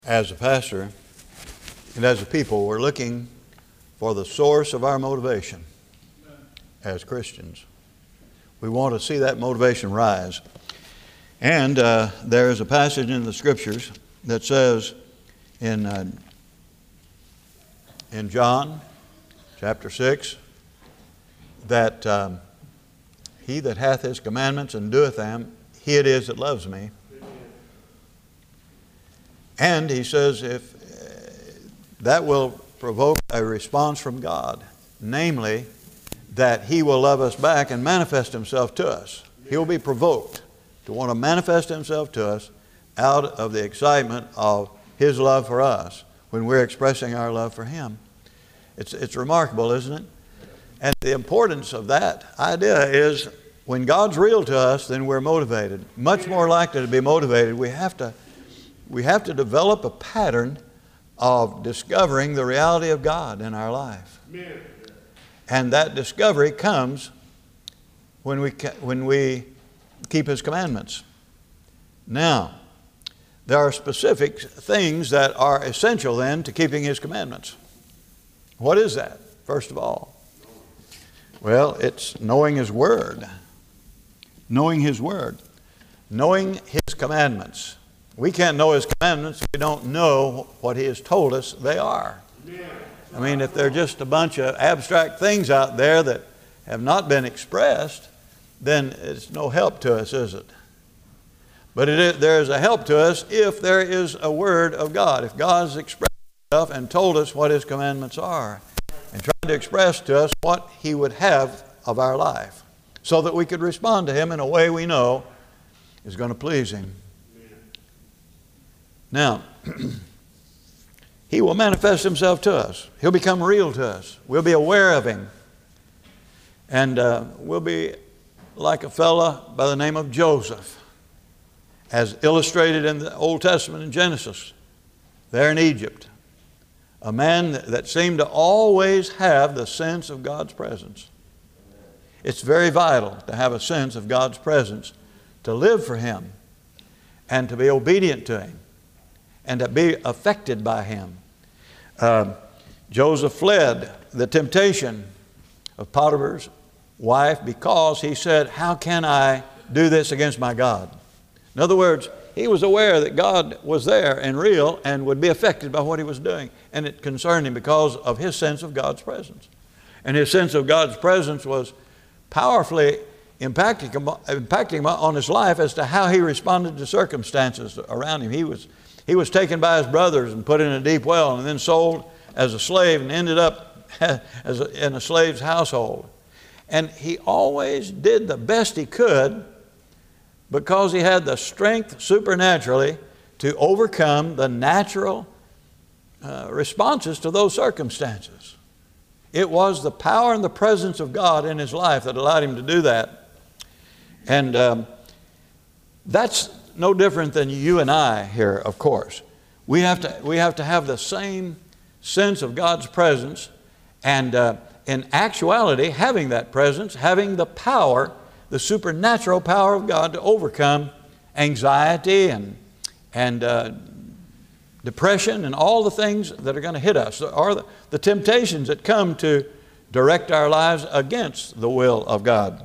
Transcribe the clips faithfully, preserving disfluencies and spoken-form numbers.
As a pastor and as a people, we're looking for the source of our motivation as Christians. We want to see that motivation rise. And uh, there is a passage in the Scriptures that says in, uh, in John chapter six that um, he that hath his commandments and doeth them, he it is that loves me. And he says if uh, that will provoke a response from God, namely that He will love us back and manifest Himself to us. He will be provoked to want to manifest Himself to us out of the excitement of His love for us when we're expressing our love for Him. It's, it's remarkable, isn't it? And the importance of that idea is when God's real to us, then we're motivated. Much more likely to be motivated. We have to We have to develop a pattern of discovering the reality of God in our life. Amen. And that discovery comes when we, when we keep His commandments. Now, there are specific things that are essential then to keeping His commandments. What is that, first of all? Well, it's knowing His Word. Knowing His Word. Knowing His commandments. We can't know His commandments if we don't know what He has told us they are. I mean, if they're just a bunch of abstract things out there that have not been expressed, then it's no help to us, is it? But it is, there is a help to us if there is a Word of God. If God has expressed Himself and told us what His commandments are and tried to express to us what He would have of our life so that we could respond to Him in a way we know is going to please Him. Now, He will manifest Himself to us. He'll become real to us. We'll be aware of Him. And uh, we'll be like a fella by the name of Joseph, as illustrated in the Old Testament in Genesis, there in Egypt. A man that seemed to always have the sense of God's presence. It's very vital to have a sense of God's presence, to live for Him, and to be obedient to Him, and to be affected by Him. Uh, Joseph fled the temptation of Potiphar's wife because he said, how can I do this against my God? In other words, he was aware that God was there and real and would be affected by what he was doing. And it concerned him because of his sense of God's presence. And his sense of God's presence was powerfully impacting him, impacting him on his life as to how he responded to circumstances around him. He was He was taken by his brothers and put in a deep well and then sold as a slave and ended up as a, in a slave's household. And he always did the best he could because he had the strength supernaturally to overcome the natural uh, responses to those circumstances. It was the power and the presence of God in his life that allowed him to do that. And um, that's no different than you and I here, of course. We have to, we have to have the same sense of God's presence, and uh, in actuality, having that presence, having the power, the supernatural power of God to overcome anxiety and, and uh, depression and all the things that are going to hit us, or the, the temptations that come to direct our lives against the will of God.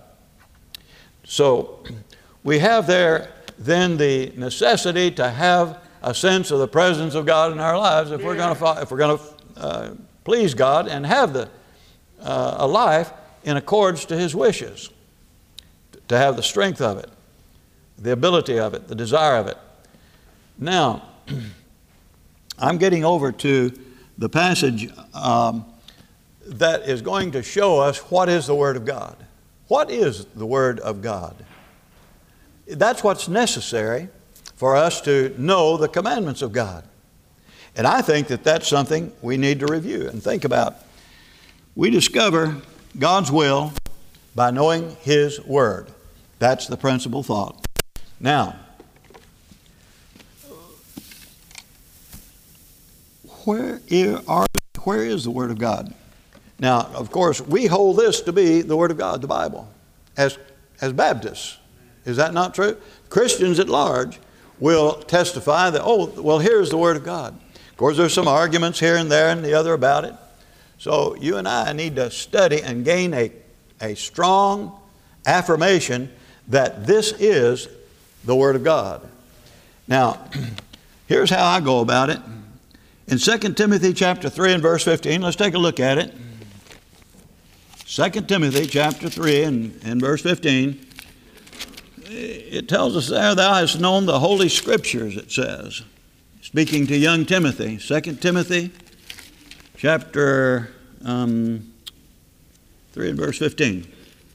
So we have there then the necessity to have a sense of the presence of God in our lives if we're going to, if we're going to uh, please God and have the, uh, a life in accordance to His wishes, to have the strength of it, the ability of it, the desire of it. Now, I'm getting over to the passage um, that is going to show us what is the Word of God. What is the Word of God? That's what's necessary for us to know the commandments of God. And I think that that's something we need to review and think about. We discover God's will by knowing His Word. That's the principal thought. Now, where are, where is the Word of God? Now, of course, we hold this to be the Word of God, the Bible, as, as Baptists. Is that not true? Christians at large, will testify that, oh, well, here's the Word of God. Of course, there's some arguments here and there and the other about it. So you and I need to study and gain a, a strong affirmation that this is the Word of God. Now, here's how I go about it. In Second Timothy chapter three and verse fifteen, let's take a look at it. Second Timothy chapter three and, and verse fifteen, it tells us there, thou hast known the Holy Scriptures, it says. Speaking to young Timothy, Second Timothy chapter um, three and verse fifteen.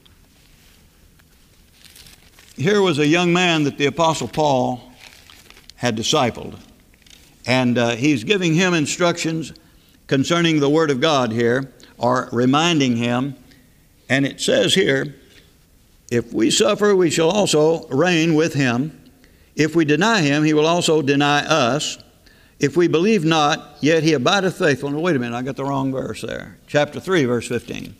Here was a young man that the Apostle Paul had discipled. And uh, he's giving him instructions concerning the Word of God here, or reminding him. And it says here, if we suffer, we shall also reign with him. If we deny him, he will also deny us. If we believe not, yet he abideth faithful. Now, wait a minute, I got the wrong verse there. Chapter three, verse fifteen.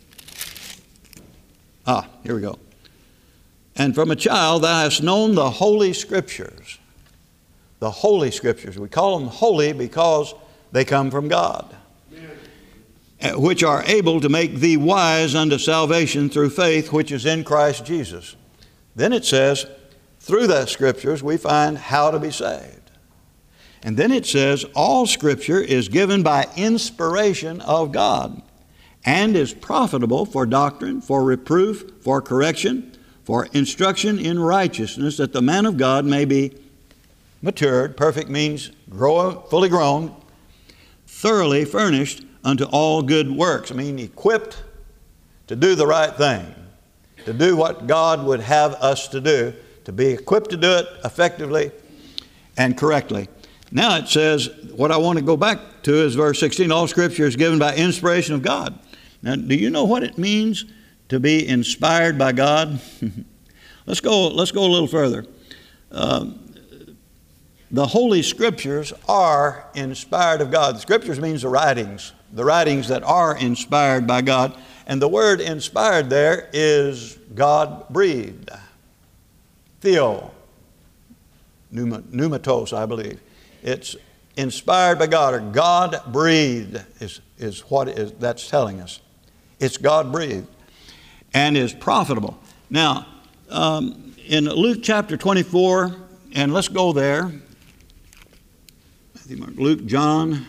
Ah, here we go. And from a child thou hast known the Holy Scriptures. The Holy Scriptures. We call them holy because they come from God. Amen. Which are able to make thee wise unto salvation through faith which is in Christ Jesus. Then it says, through the Scriptures we find how to be saved. And then it says, all Scripture is given by inspiration of God and is profitable for doctrine, for reproof, for correction, for instruction in righteousness, that the man of God may be matured. Perfect means grow, fully grown, thoroughly furnished unto all good works. I mean, equipped to do the right thing, to do what God would have us to do, to be equipped to do it effectively and correctly. Now it says, what I want to go back to is verse sixteen, all Scripture is given by inspiration of God. Now, do you know what it means to be inspired by God? let's go, let's go a little further. Um, The Holy Scriptures are inspired of God. The Scriptures means the writings, the writings that are inspired by God. And the word inspired there is God-breathed. Theo, pneumatos, I believe. It's inspired by God, or God-breathed is, is what is, that's telling us. It's God-breathed and is profitable. Now, um, in Luke chapter twenty-four, and let's go there. Matthew, Mark, Luke, John,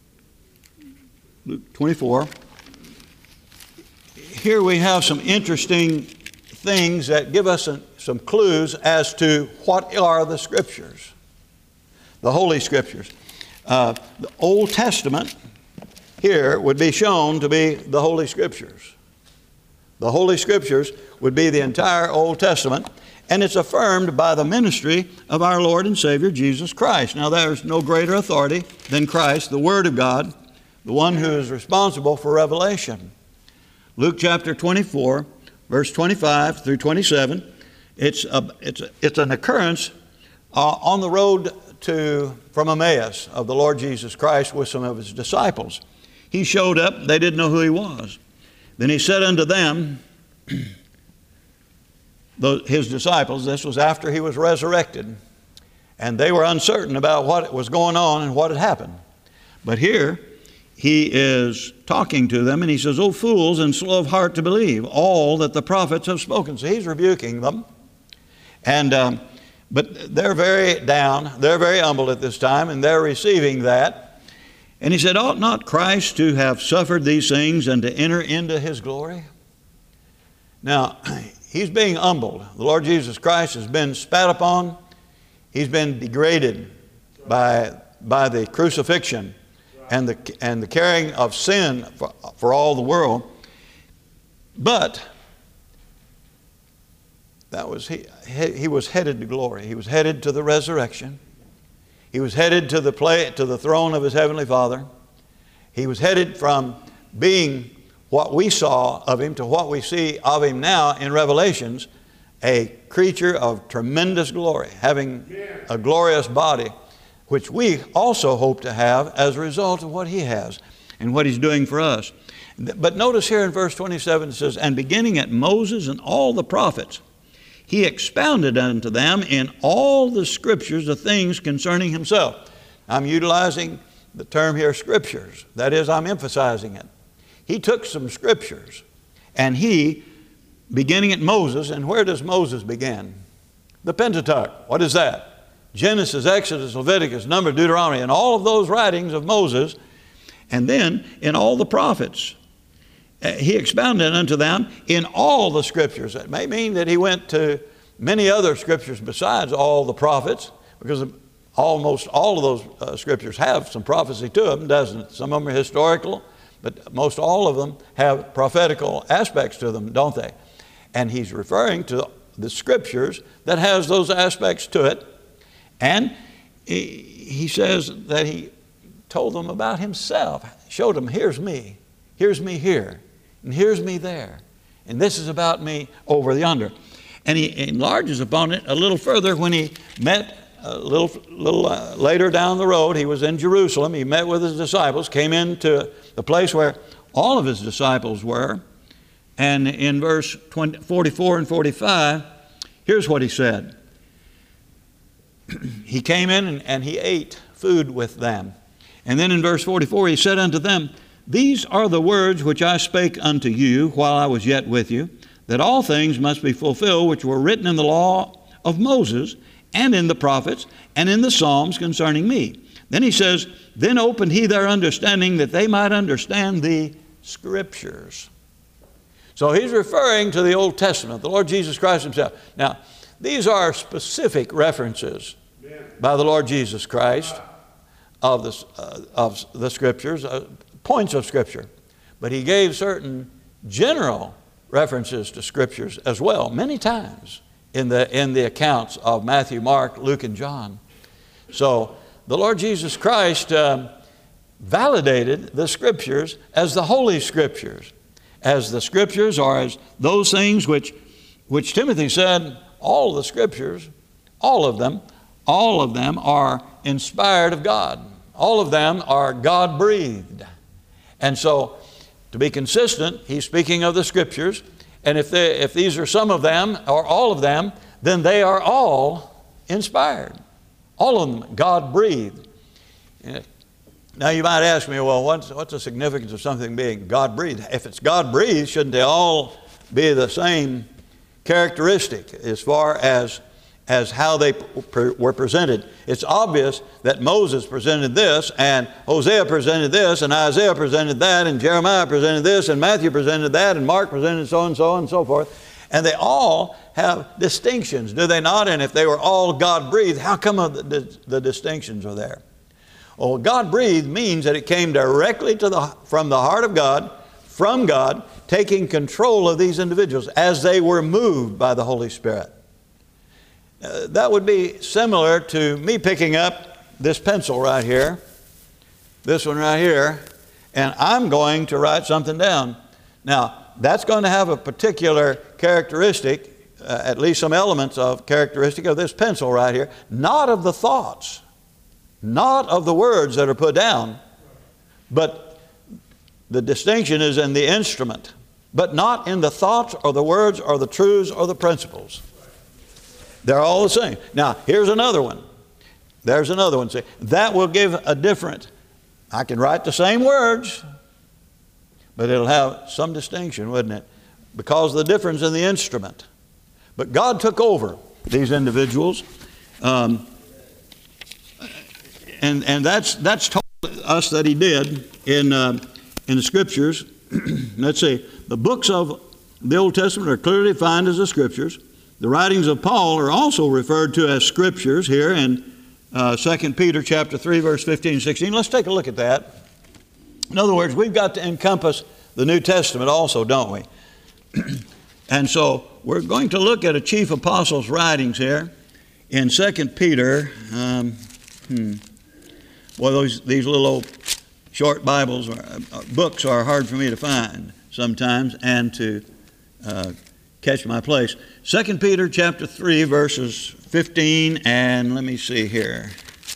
Luke twenty-four. Here we have some interesting things that give us some, some clues as to what are the Scriptures, the Holy Scriptures. Uh, the Old Testament here would be shown to be the Holy Scriptures. The Holy Scriptures would be the entire Old Testament. And it's affirmed by the ministry of our Lord and Savior, Jesus Christ. Now, there's no greater authority than Christ, the Word of God, the one who is responsible for revelation. Luke chapter twenty-four, verse twenty-five through twenty-seven, it's, a, it's, a, it's an occurrence uh, on the road to, from Emmaus of the Lord Jesus Christ with some of His disciples. He showed up, they didn't know who He was. Then He said unto them, His disciples, this was after He was resurrected, and they were uncertain about what was going on and what had happened. But here He is talking to them, and He says, O fools and slow of heart to believe all that the prophets have spoken. So He's rebuking them. And um, but they're very down, they're very humbled at this time, and they're receiving that. And He said, ought not Christ to have suffered these things and to enter into His glory? Now, He's being humbled. The Lord Jesus Christ has been spat upon. He's been degraded by, by the crucifixion and the, and the carrying of sin for, for all the world. But that was he, he was headed to glory. He was headed to the resurrection. He was headed to the, play, to the throne of His Heavenly Father. He was headed from being what we saw of Him to what we see of Him now in Revelations, a creature of tremendous glory, having a glorious body, which we also hope to have as a result of what He has and what He's doing for us. But notice here in verse twenty-seven it says, and beginning at Moses and all the prophets, he expounded unto them in all the Scriptures the things concerning himself. I'm utilizing the term here, Scriptures. That is, I'm emphasizing it. He took some Scriptures, and he, beginning at Moses, and where does Moses begin? The Pentateuch. What is that? Genesis, Exodus, Leviticus, Numbers, Deuteronomy, and all of those writings of Moses, and then in all the prophets. Uh, he expounded unto them in all the Scriptures. That may mean that he went to many other Scriptures besides all the prophets, because almost all of those uh, Scriptures have some prophecy to them, doesn't it? Some of them are historical, but most all of them have prophetical aspects to them, don't they? And he's referring to the Scriptures that has those aspects to it. And he says that he told them about himself, showed them, here's me, here's me here, and here's me there, and this is about me over yonder. And he enlarges upon it a little further when he met a little, little uh, later down the road. He was in Jerusalem. He met with his disciples, came into the place where all of his disciples were. And in verse forty-four and forty-five, here's what he said. He came in and, and he ate food with them. And then in verse forty-four, he said unto them, these are the words which I spake unto you while I was yet with you, that all things must be fulfilled which were written in the law of Moses, and in the prophets, and in the Psalms concerning me. Then he says, then opened he their understanding that they might understand the Scriptures. So he's referring to the Old Testament, the Lord Jesus Christ himself. Now, these are specific references by the Lord Jesus Christ of the, uh, of the Scriptures, uh, points of Scripture. But he gave certain general references to Scriptures as well, many times in the, in the accounts of Matthew, Mark, Luke, and John. So the Lord Jesus Christ um, validated the Scriptures as the Holy Scriptures, as the Scriptures are as those things which, which Timothy said, all the Scriptures, all of them, all of them are inspired of God. All of them are God-breathed. And so, to be consistent, he's speaking of the Scriptures, and if, they, if these are some of them, or all of them, then they are all inspired. All of them God-breathed. Now you might ask me, well, what's, what's the significance of something being God-breathed? If it's God-breathed, shouldn't they all be the same characteristic as far as, as how they pre- were presented? It's obvious that Moses presented this, and Hosea presented this, and Isaiah presented that, and Jeremiah presented this, and Matthew presented that, and Mark presented so and so and so forth. And they all have distinctions, do they not? And if they were all God-breathed, how come the, the distinctions are there? Well, God-breathed means that it came directly to the, from the heart of God, from God, taking control of these individuals as they were moved by the Holy Spirit. Uh, that would be similar to me picking up this pencil right here, this one right here, and I'm going to write something down. Now, that's going to have a particular characteristic, uh, at least some elements of characteristic of this pencil right here, not of the thoughts, not of the words that are put down, but the distinction is in the instrument, but not in the thoughts or the words or the truths or the principles. They're all the same. Now, here's another one. There's another one. See, that will give a different, I can write the same words, but it'll have some distinction, wouldn't it? Because of the difference in the instrument. But God took over these individuals. Um, and and that's that's told us that He did in, uh, in the Scriptures. Let's see. The books of the Old Testament are clearly defined as the Scriptures. The writings of Paul are also referred to as Scriptures here in uh, Second Peter chapter three, verse fifteen and sixteen. Let's take a look at that. In other words, we've got to encompass the New Testament also, don't we? And so we're going to look at a chief apostle's writings here in Second Peter. Um, hmm. Well, those, these little old short Bibles, or uh, books are hard for me to find sometimes and to uh, catch my place. Second Peter chapter three, verses fifteen and let me see here,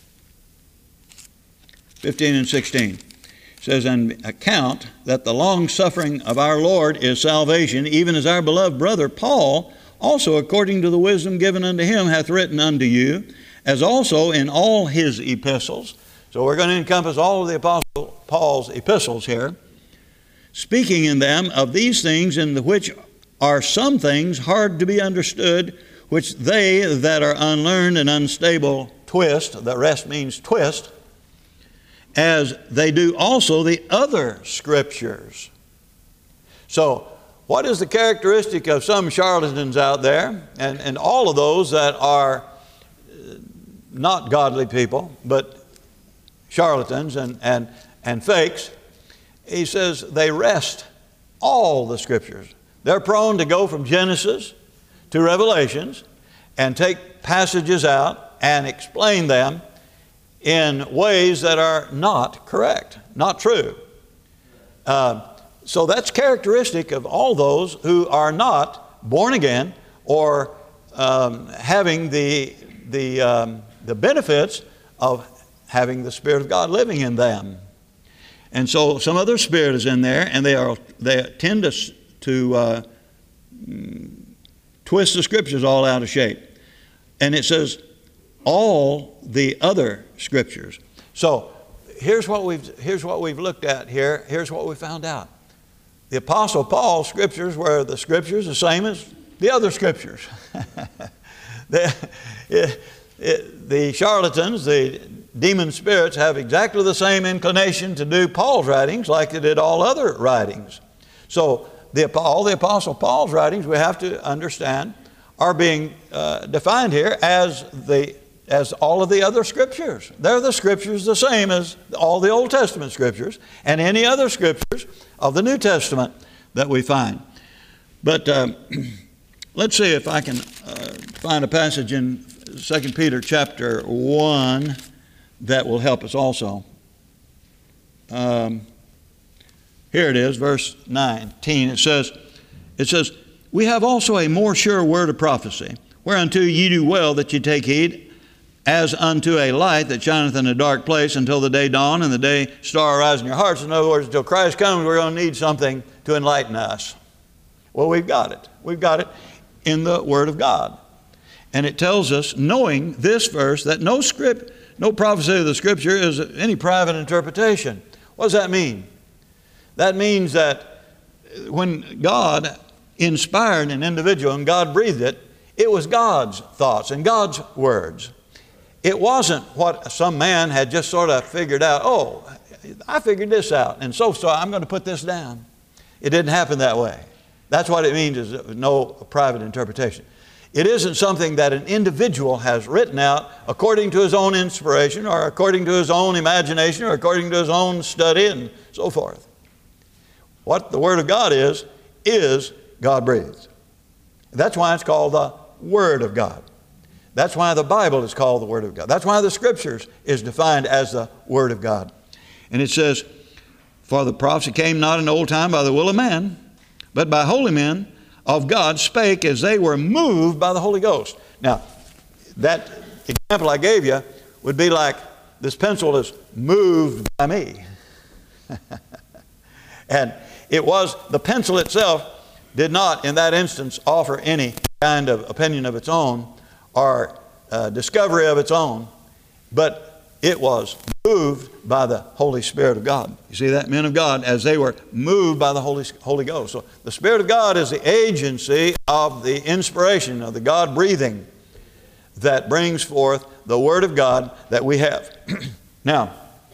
fifteen and sixteen. It says, and account that the long suffering of our Lord is salvation, even as our beloved brother Paul also according to the wisdom given unto him hath written unto you, as also in all his epistles. So we're going to encompass all of the Apostle Paul's epistles here. Speaking in them of these things, in the which are some things hard to be understood, which they that are unlearned and unstable twist, the rest means twist, as they do also the other scriptures. So, what is the characteristic of some charlatans out there, and, and all of those that are not godly people, but charlatans and, and, and fakes? He says they wrest all the scriptures. They're prone to go from Genesis to Revelations and take passages out and explain them in ways that are not correct, not true. Uh, so that's characteristic of all those who are not born again or um, having the, the, um, the benefits of having the Spirit of God living in them. And so some other spirit is in there, and they are they tend to, to uh, twist the scriptures all out of shape. And it says, all the other scriptures. So here's what we've here's what we've looked at here. Here's what we found out. The Apostle Paul's scriptures were the scriptures the same as the other scriptures. the, it, it, the charlatans, the demon spirits, have exactly the same inclination to do Paul's writings like they did all other writings. So the, all the Apostle Paul's writings, we have to understand, are being uh, defined here as the as all of the other scriptures. They're the scriptures the same as all the Old Testament scriptures and any other scriptures of the New Testament that we find. But um, let's see if I can uh, find a passage in Second Peter chapter one that will help us also. Um, here it is, verse nineteen. It says, it says, we have also a more sure word of prophecy, whereunto ye do well that ye take heed, as unto a light that shineth in a dark place until the day dawn and the day star arise in your hearts. In other words, until Christ comes, we're going to need something to enlighten us. Well, we've got it. We've got it in the Word of God. And it tells us, knowing this verse, that no script, no prophecy of the Scripture is any private interpretation. What does that mean? That means that when God inspired an individual and God breathed it, it was God's thoughts and God's words. It wasn't what some man had just sort of figured out, oh, I figured this out, and so, so I'm going to put this down. It didn't happen that way. That's what it means, is no private interpretation. It isn't something that an individual has written out according to his own inspiration or according to his own imagination or according to his own study and so forth. What the Word of God is, is God-breathed. That's why it's called the Word of God. That's why the Bible is called the Word of God. That's why the Scriptures is defined as the Word of God. And it says, for the prophecy came not in old time by the will of man, but by holy men of God spake as they were moved by the Holy Ghost. Now, that example I gave you would be like this pencil is moved by me. And it was, the pencil itself did not in that instance offer any kind of opinion of its own or uh, discovery of its own, but it was moved by the Holy Spirit of God. You see that, men of God, as they were moved by the Holy, Holy Ghost. So the Spirit of God is the agency of the inspiration, of the God breathing that brings forth the Word of God that we have. Now,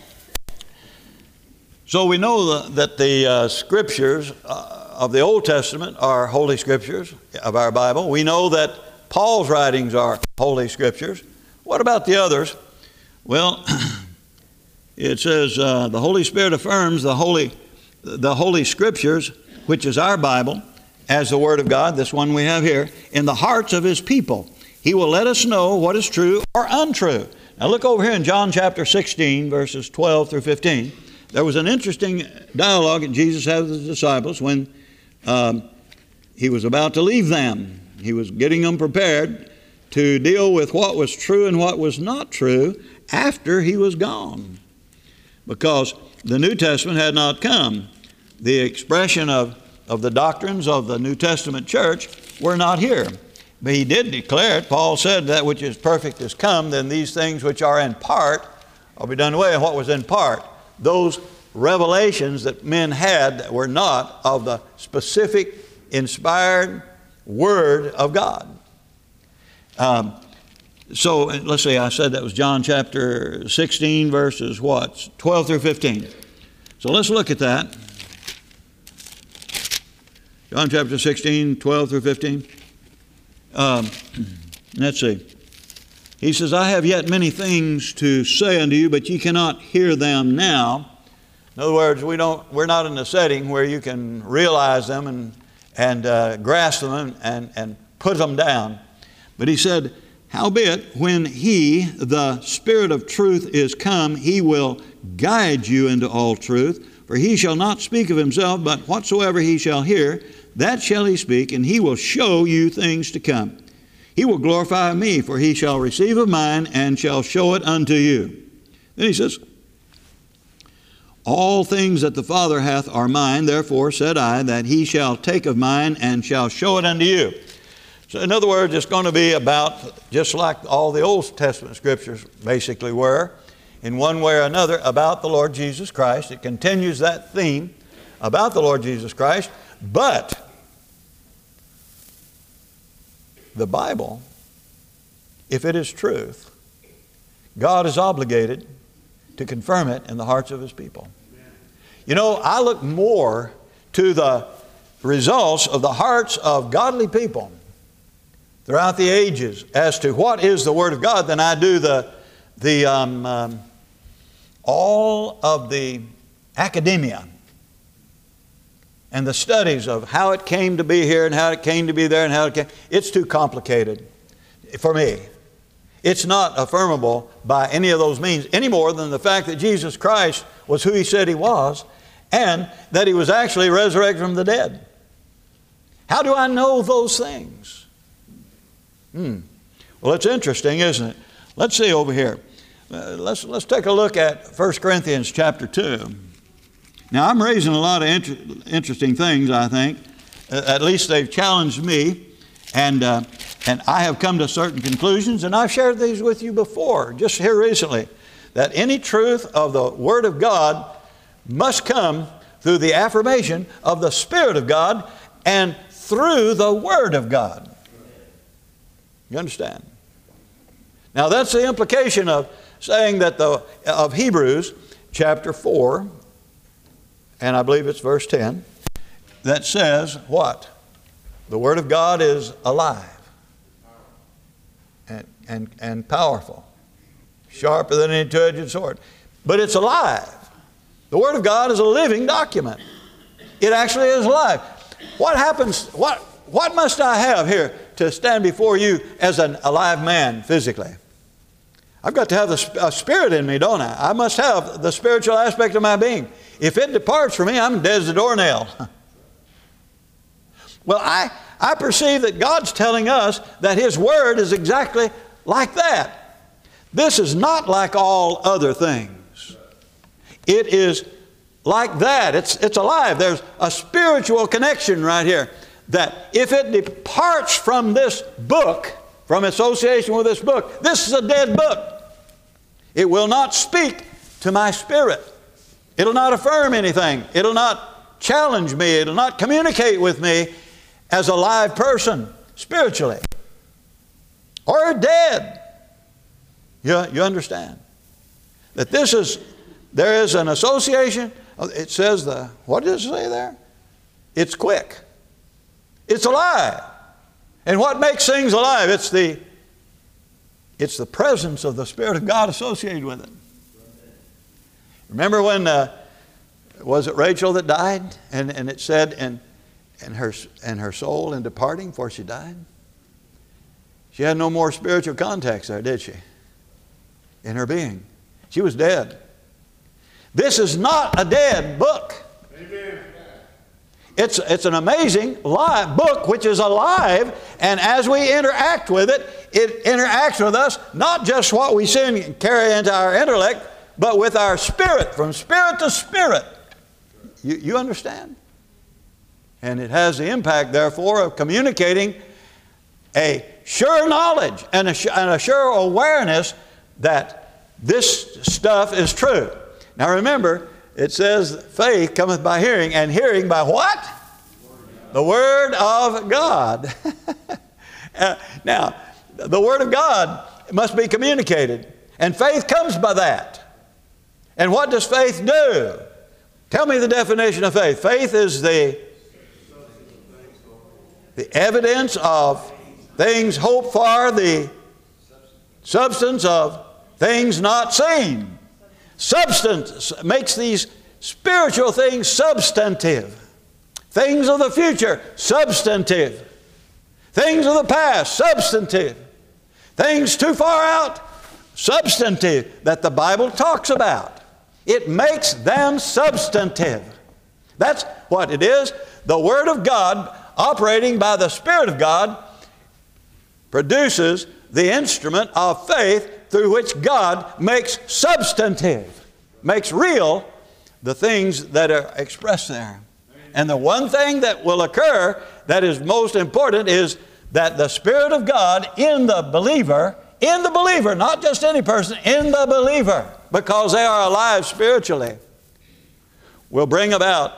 so we know the, that the uh, Scriptures uh, of the Old Testament are Holy Scriptures of our Bible. We know that Paul's writings are Holy Scriptures. What about the others? Well, it says uh, the Holy Spirit affirms the Holy, the Holy Scriptures, which is our Bible, as the Word of God, this one we have here, in the hearts of His people. He will let us know what is true or untrue. Now look over here in John chapter sixteen, verses twelve through fifteen. There was an interesting dialogue that Jesus had with His disciples when um, He was about to leave them. He was getting them prepared to deal with what was true and what was not true after He was gone. Because the New Testament had not come. The expression of, of the doctrines of the New Testament church were not here. But he did declare it. Paul said, that which is perfect is come, then these things which are in part will be done away. And what was in part? Those revelations that men had that were not of the specific inspired Word of God. Um, so let's see, I said that was John chapter sixteen, verses what? twelve through fifteen. So let's look at that. John chapter sixteen, twelve through fifteen. Um, let's see. He says, I have yet many things to say unto you, but ye cannot hear them now. In other words, we don't, we're not in a setting where you can realize them and, and uh, grasp them and, and, and put them down. But he said, howbeit, when he, the Spirit of truth, is come, he will guide you into all truth. For he shall not speak of himself, but whatsoever he shall hear, that shall he speak, and he will show you things to come. He will glorify me, for he shall receive of mine, and shall show it unto you. Then he says, all things that the Father hath are mine, therefore said I, that he shall take of mine, and shall show it unto you. So in other words, it's going to be about, just like all the Old Testament scriptures basically were, in one way or another, about the Lord Jesus Christ. It continues that theme about the Lord Jesus Christ. But the Bible, if it is truth, God is obligated to confirm it in the hearts of His people. You know, I look more to the results of the hearts of godly people throughout the ages as to what is the Word of God than I do the, the um, um, all of the academia and the studies of how it came to be here and how it came to be there and how it came. It's too complicated for me. It's not affirmable by any of those means any more than the fact that Jesus Christ was who He said He was and that He was actually resurrected from the dead. How do I know those things? Hmm. Well, it's interesting, isn't it? Let's see over here. Uh, let's, let's take a look at First Corinthians chapter two. Now, I'm raising a lot of inter- interesting things, I think. Uh, at least they've challenged me. And, uh, and I have come to certain conclusions, and I've shared these with you before, just here recently, that any truth of the Word of God must come through the affirmation of the Spirit of God and through the Word of God. You understand? Now, that's the implication of saying that the of Hebrews chapter four, and I believe it's verse ten, that says what? The Word of God is alive and, and, and powerful, sharper than any two-edged sword. But it's alive. The Word of God is a living document. It actually is alive. What happens, what, what must I have here to stand before you as an alive man physically? I've got to have the a spirit in me, don't I? I must have the spiritual aspect of my being. If it departs from me, I'm dead as a doornail. Well, I, I perceive that God's telling us that His Word is exactly like that. This is not like all other things. It is like that. It's, it's alive. There's a spiritual connection right here that if it departs from this book, from association with this book, this is a dead book. It will not speak to my spirit. It'll not affirm anything. It'll not challenge me. It'll not communicate with me as a live person spiritually or dead. You, you understand that this is, there is an association. It says the, what does it say there? It's quick. It's alive. And what makes things alive? It's the, it's the presence of the Spirit of God associated with it. Remember when, uh, was it Rachel that died? And, and it said, and, and, her, and her soul in departing, for she died. She had no more spiritual contacts there, did she? In her being. She was dead. This is not a dead book. Amen. It's, it's an amazing live book which is alive, and as we interact with it, it interacts with us, not just what we see and carry into our intellect, but with our spirit, from spirit to spirit. You, you understand? And it has the impact, therefore, of communicating a sure knowledge and a, and a sure awareness that this stuff is true. Now remember, it says faith cometh by hearing, and hearing by what? The Word of God. uh, now, the Word of God must be communicated, and faith comes by that. And what does faith do? Tell me the definition of faith. Faith is the, the evidence of things hoped for, the substance of things not seen. Substance makes these spiritual things substantive. Things of the future, substantive. Things of the past, substantive. Things too far out, substantive, that the Bible talks about. It makes them substantive. That's what it is. The Word of God, operating by the Spirit of God, produces the instrument of faith through which God makes substantive, makes real the things that are expressed there. And the one thing that will occur that is most important is that the Spirit of God in the believer, in the believer, not just any person, in the believer, because they are alive spiritually, will bring about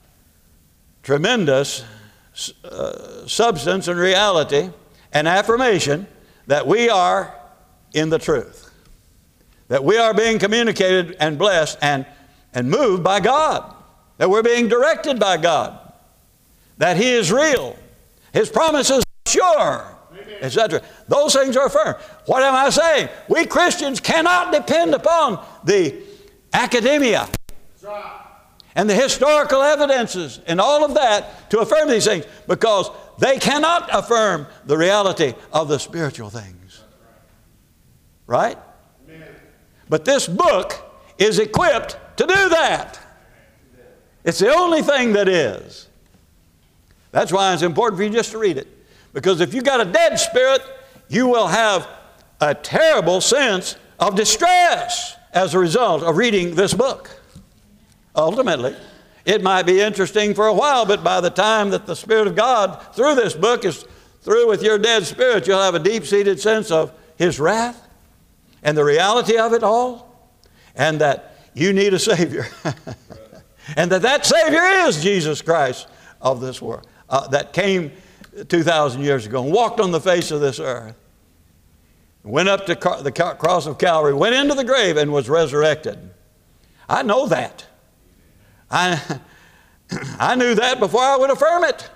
tremendous uh, substance and reality and affirmation that we are in the truth, that we are being communicated and blessed and, and moved by God, that we're being directed by God, that He is real, His promises are sure, et cetera. Those things are firm. What am I saying? We Christians cannot depend upon the academia and the historical evidences and all of that to affirm these things, because they cannot affirm the reality of the spiritual things. Right? But this book is equipped to do that. It's the only thing that is. That's why it's important for you just to read it. Because if you've got a dead spirit, you will have a terrible sense of distress as a result of reading this book. Ultimately, it might be interesting for a while, but by the time that the Spirit of God through this book is through with your dead spirit, you'll have a deep-seated sense of His wrath and the reality of it all, and that you need a Savior. And that that Savior is Jesus Christ of this world, uh, that came two thousand years ago and walked on the face of this earth, went up to car- the cross of Calvary, went into the grave and was resurrected. I know that. I, I knew that before I would affirm it.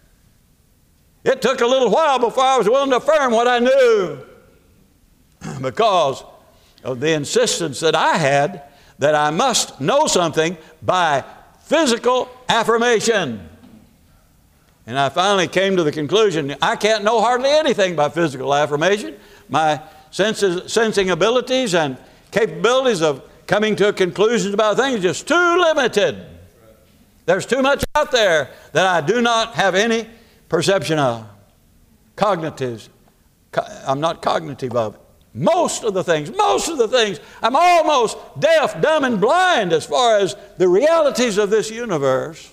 It took a little while before I was willing to affirm what I knew, because of the insistence that I had that I must know something by physical affirmation. And I finally came to the conclusion, I can't know hardly anything by physical affirmation. My senses, sensing abilities and capabilities of coming to conclusions about things are just too limited. There's too much out there that I do not have any perception of. Cognitives. I'm not cognitive of it. Most of the things, most of the things, I'm almost deaf, dumb, and blind as far as the realities of this universe.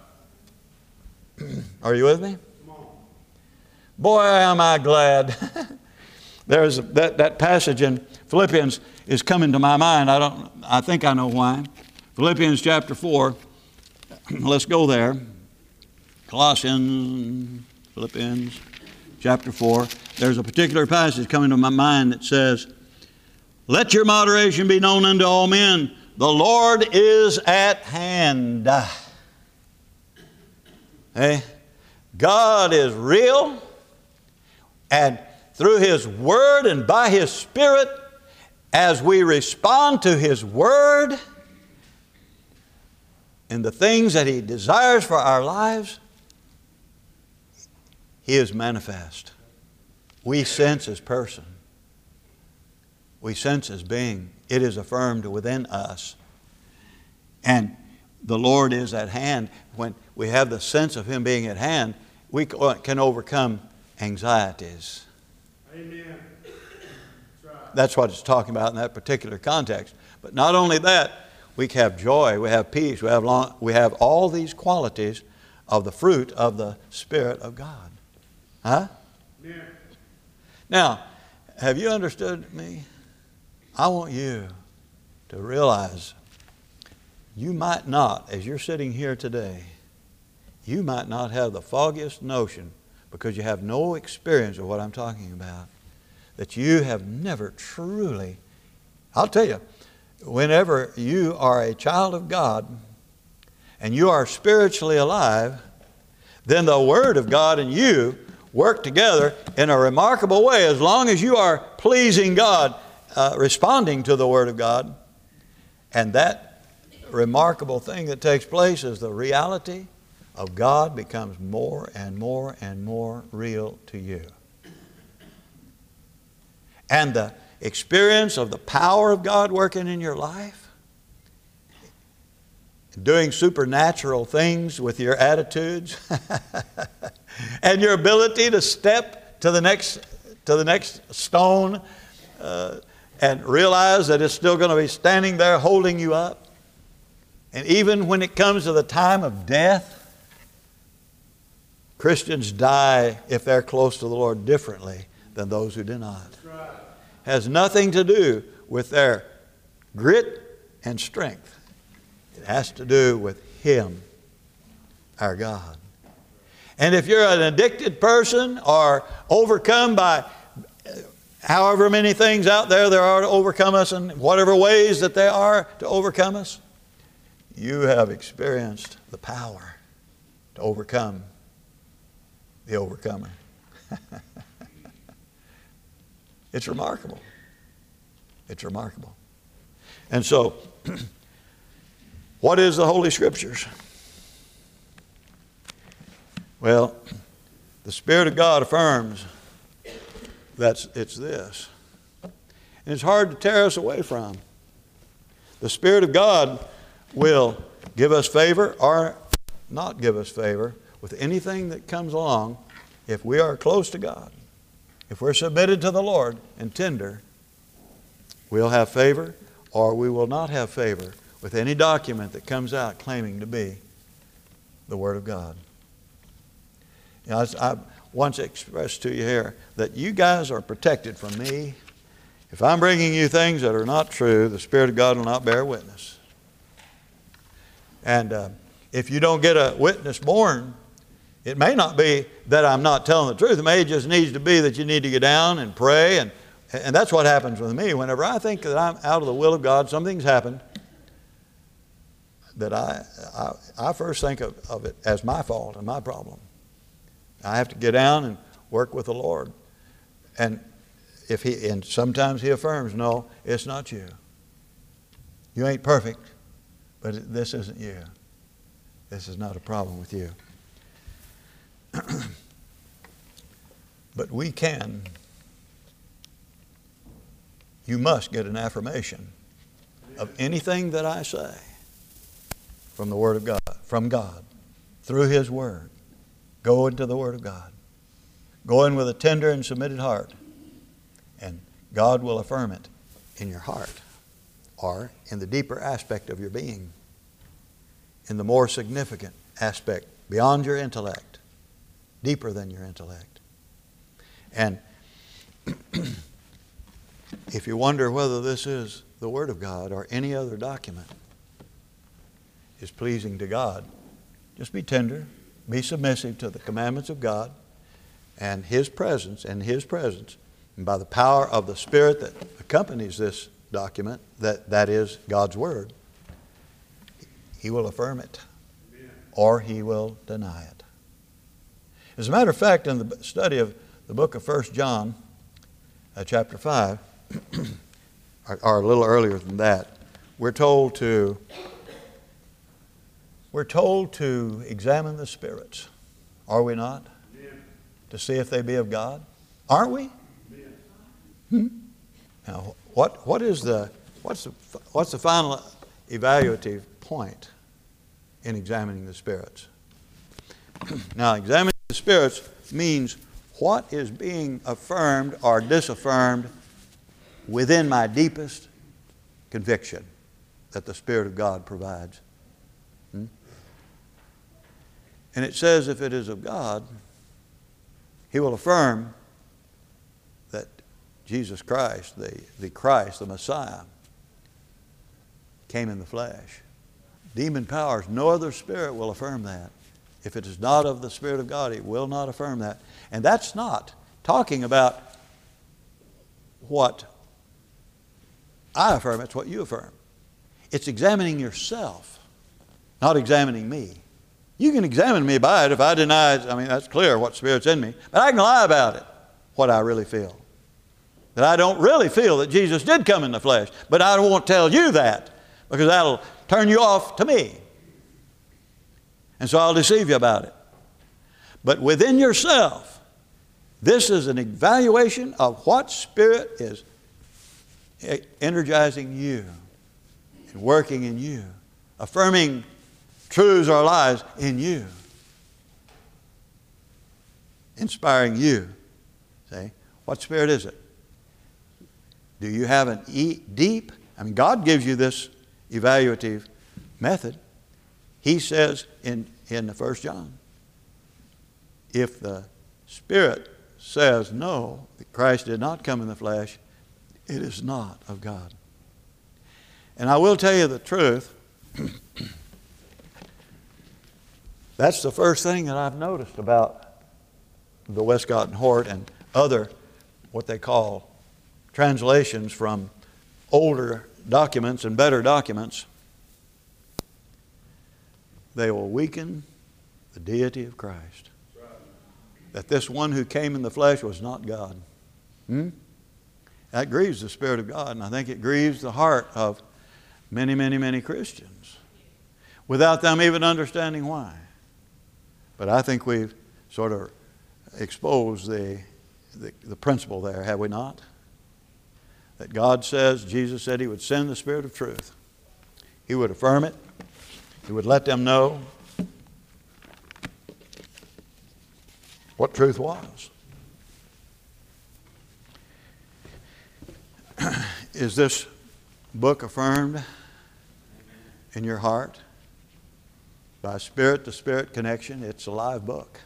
Are you with me? Boy, am I glad. There's that, that passage in Philippians is coming to my mind. I don't, I think I know why. Philippians chapter four. Let's go there. Colossians, Philippians chapter four. There's a particular passage coming to my mind that says, let your moderation be known unto all men. The Lord is at hand. Hey, God is real, and through His Word and by His Spirit, as we respond to His Word and the things that He desires for our lives, He is manifest. We sense His person. We sense His being. It is affirmed within us. And the Lord is at hand. When we have the sense of Him being at hand, we can overcome anxieties. Amen. That's right. That's what it's talking about in that particular context. But not only that, we have joy, we have peace, we have long, we have all these qualities of the fruit of the Spirit of God. Huh? Amen. Now, have you understood me? I want you to realize you might not, as you're sitting here today, you might not have the foggiest notion, because you have no experience of what I'm talking about, that you have never truly, I'll tell you, whenever you are a child of God and you are spiritually alive, then the Word of God and you work together in a remarkable way. As long as you are pleasing God, uh, responding to the Word of God, and that remarkable thing that takes place is the reality of God becomes more and more and more real to you. And the experience of the power of God working in your life, doing supernatural things with your attitudes, and your ability to step to the next, to the next stone uh, and realize that it's still going to be standing there holding you up. And even when it comes to the time of death, Christians die, if they're close to the Lord, differently than those who do not. Right. Has nothing to do with their grit and strength. It has to do with Him, our God. And if you're an addicted person or overcome by however many things out there there are to overcome us, in whatever ways that they are to overcome us, you have experienced the power to overcome the overcomer. It's remarkable. It's remarkable. And so, what is the Holy Scriptures? Well, the Spirit of God affirms that it's this. And it's hard to tear us away from. The Spirit of God will give us favor or not give us favor with anything that comes along if we are close to God. If we're submitted to the Lord and tender, we'll have favor or we will not have favor with any document that comes out claiming to be the Word of God. You know, I once expressed to you here that you guys are protected from me. If I'm bringing you things that are not true, the Spirit of God will not bear witness. And uh, if you don't get a witness born, it may not be that I'm not telling the truth. It may just needs to be that you need to get down and pray. And, and that's what happens with me. Whenever I think that I'm out of the will of God, something's happened, that I, I, I first think of, of it as my fault and my problem. I have to get down and work with the Lord. And if he, and sometimes He affirms, no, it's not you. You ain't perfect, but this isn't you. This is not a problem with you. But we can, you must get an affirmation of anything that I say from the Word of God, from God, through His Word. Go into the Word of God. Go in with a tender and submitted heart, and God will affirm it in your heart or in the deeper aspect of your being, in the more significant aspect beyond your intellect, deeper than your intellect. And if you wonder whether this is the Word of God or any other document is pleasing to God, just be tender, be submissive to the commandments of God and His presence, and His presence, and by the power of the Spirit that accompanies this document, that, that is God's Word, He will affirm it or He will deny it. As a matter of fact, in the study of the book of First John, uh, chapter five, or, or a little earlier than that, we're told to we're told to examine the spirits, are we not? Yeah. To see if they be of God, aren't we? Yeah. Hmm? Now, what what is the what's the what's the final evaluative point in examining the spirits? Now, examining the spirits means what is being affirmed or disaffirmed within my deepest conviction that the Spirit of God provides. Hmm? And it says if it is of God, He will affirm Jesus Christ, the, the Christ, the Messiah, came in the flesh. Demon powers, no other spirit will affirm that. If it is not of the Spirit of God, it will not affirm that. And that's not talking about what I affirm, it's what you affirm. It's examining yourself, not examining me. You can examine me by it if I deny it. I mean, that's clear what spirit's in me. But I can lie about it, what I really feel. That I don't really feel that Jesus did come in the flesh. But I won't tell you that, because that'll turn you off to me. And so I'll deceive you about it. But within yourself, this is an evaluation of what spirit is energizing you and working in you, affirming truths or lies in you, inspiring you. See? What spirit is it? Do you have an e- deep, I mean, God gives you this evaluative method. He says in, in the First John, if the Spirit says no, that Christ did not come in the flesh, it is not of God. And I will tell you the truth, that's the first thing that I've noticed about the Westcott and Hort and other, what they call translations from older documents and better documents. They will weaken the deity of Christ. That this one who came in the flesh was not God. Hmm? That grieves the Spirit of God, and I think it grieves the heart of many, many, many Christians without them even understanding why. But I think we've sort of exposed the, the, the principle there, have we not? That God says, Jesus said He would send the Spirit of truth. He would affirm it. He would let them know what truth was. Is this book affirmed in your heart? By spirit-to-spirit connection, it's a live book.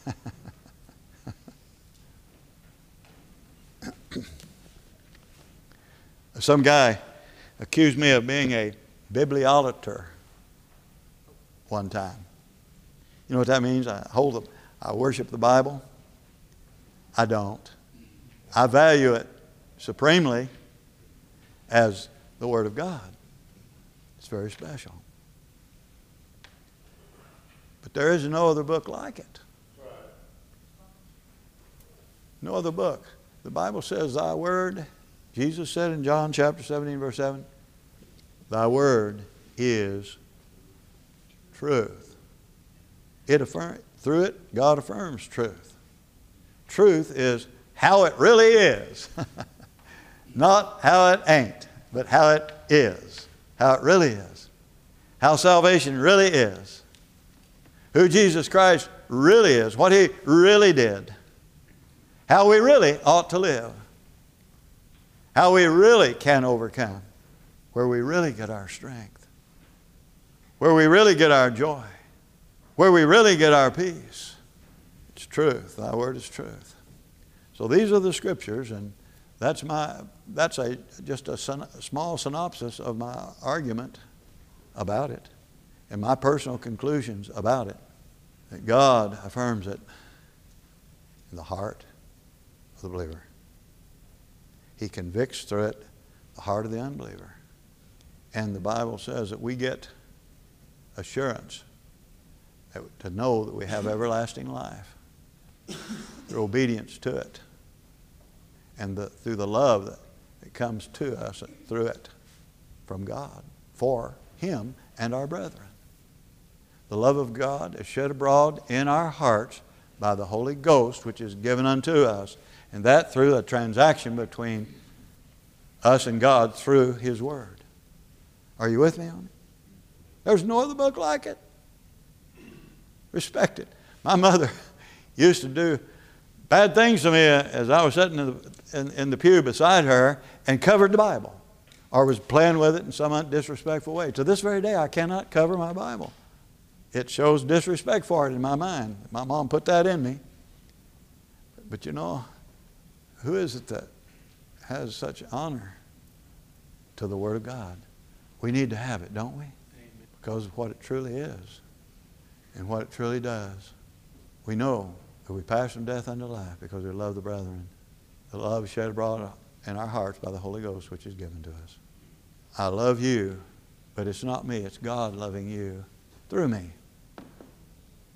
Some guy accused me of being a bibliolater one time. You know what that means? I hold the, I worship the Bible. I don't. I value it supremely as the Word of God. It's very special. But there is no other book like it. No other book. The Bible says, Thy Word, Jesus said in John chapter seventeen, verse seven, Thy Word is truth. It affirm, through it, God affirms truth. Truth is how it really is. Not how it ain't, but how it is. How it really is. How salvation really is. Who Jesus Christ really is. What He really did. How we really ought to live. How we really can overcome. Where we really get our strength. Where we really get our joy. Where we really get our peace. It's truth. Thy Word is truth. So these are the Scriptures, and that's my that's a just a, son, a small synopsis of my argument about it and my personal conclusions about it. That God affirms it in the heart of the believer. He convicts through it the heart of the unbeliever. And the Bible says that we get assurance that, to know that we have everlasting life through obedience to it and the, through the love that, that comes to us through it from God for Him and our brethren. The love of God is shed abroad in our hearts by the Holy Ghost, which is given unto us, and that through a transaction between us and God through His Word. Are you with me on it? There's no other book like it. Respect it. My mother used to do bad things to me as I was sitting in the, in, in the pew beside her and covered the Bible, or was playing with it in some disrespectful way. To this very day, I cannot cover my Bible. It shows disrespect for it in my mind. My mom put that in me. But you know, who is it that has such honor to the Word of God. We need to have it, don't we? Amen. Because of what it truly is and what it truly does. We know that we pass from death unto life because we love the brethren. The love is shed abroad in our hearts by the Holy Ghost, which is given to us. I love you, but it's not me. It's God loving you through me.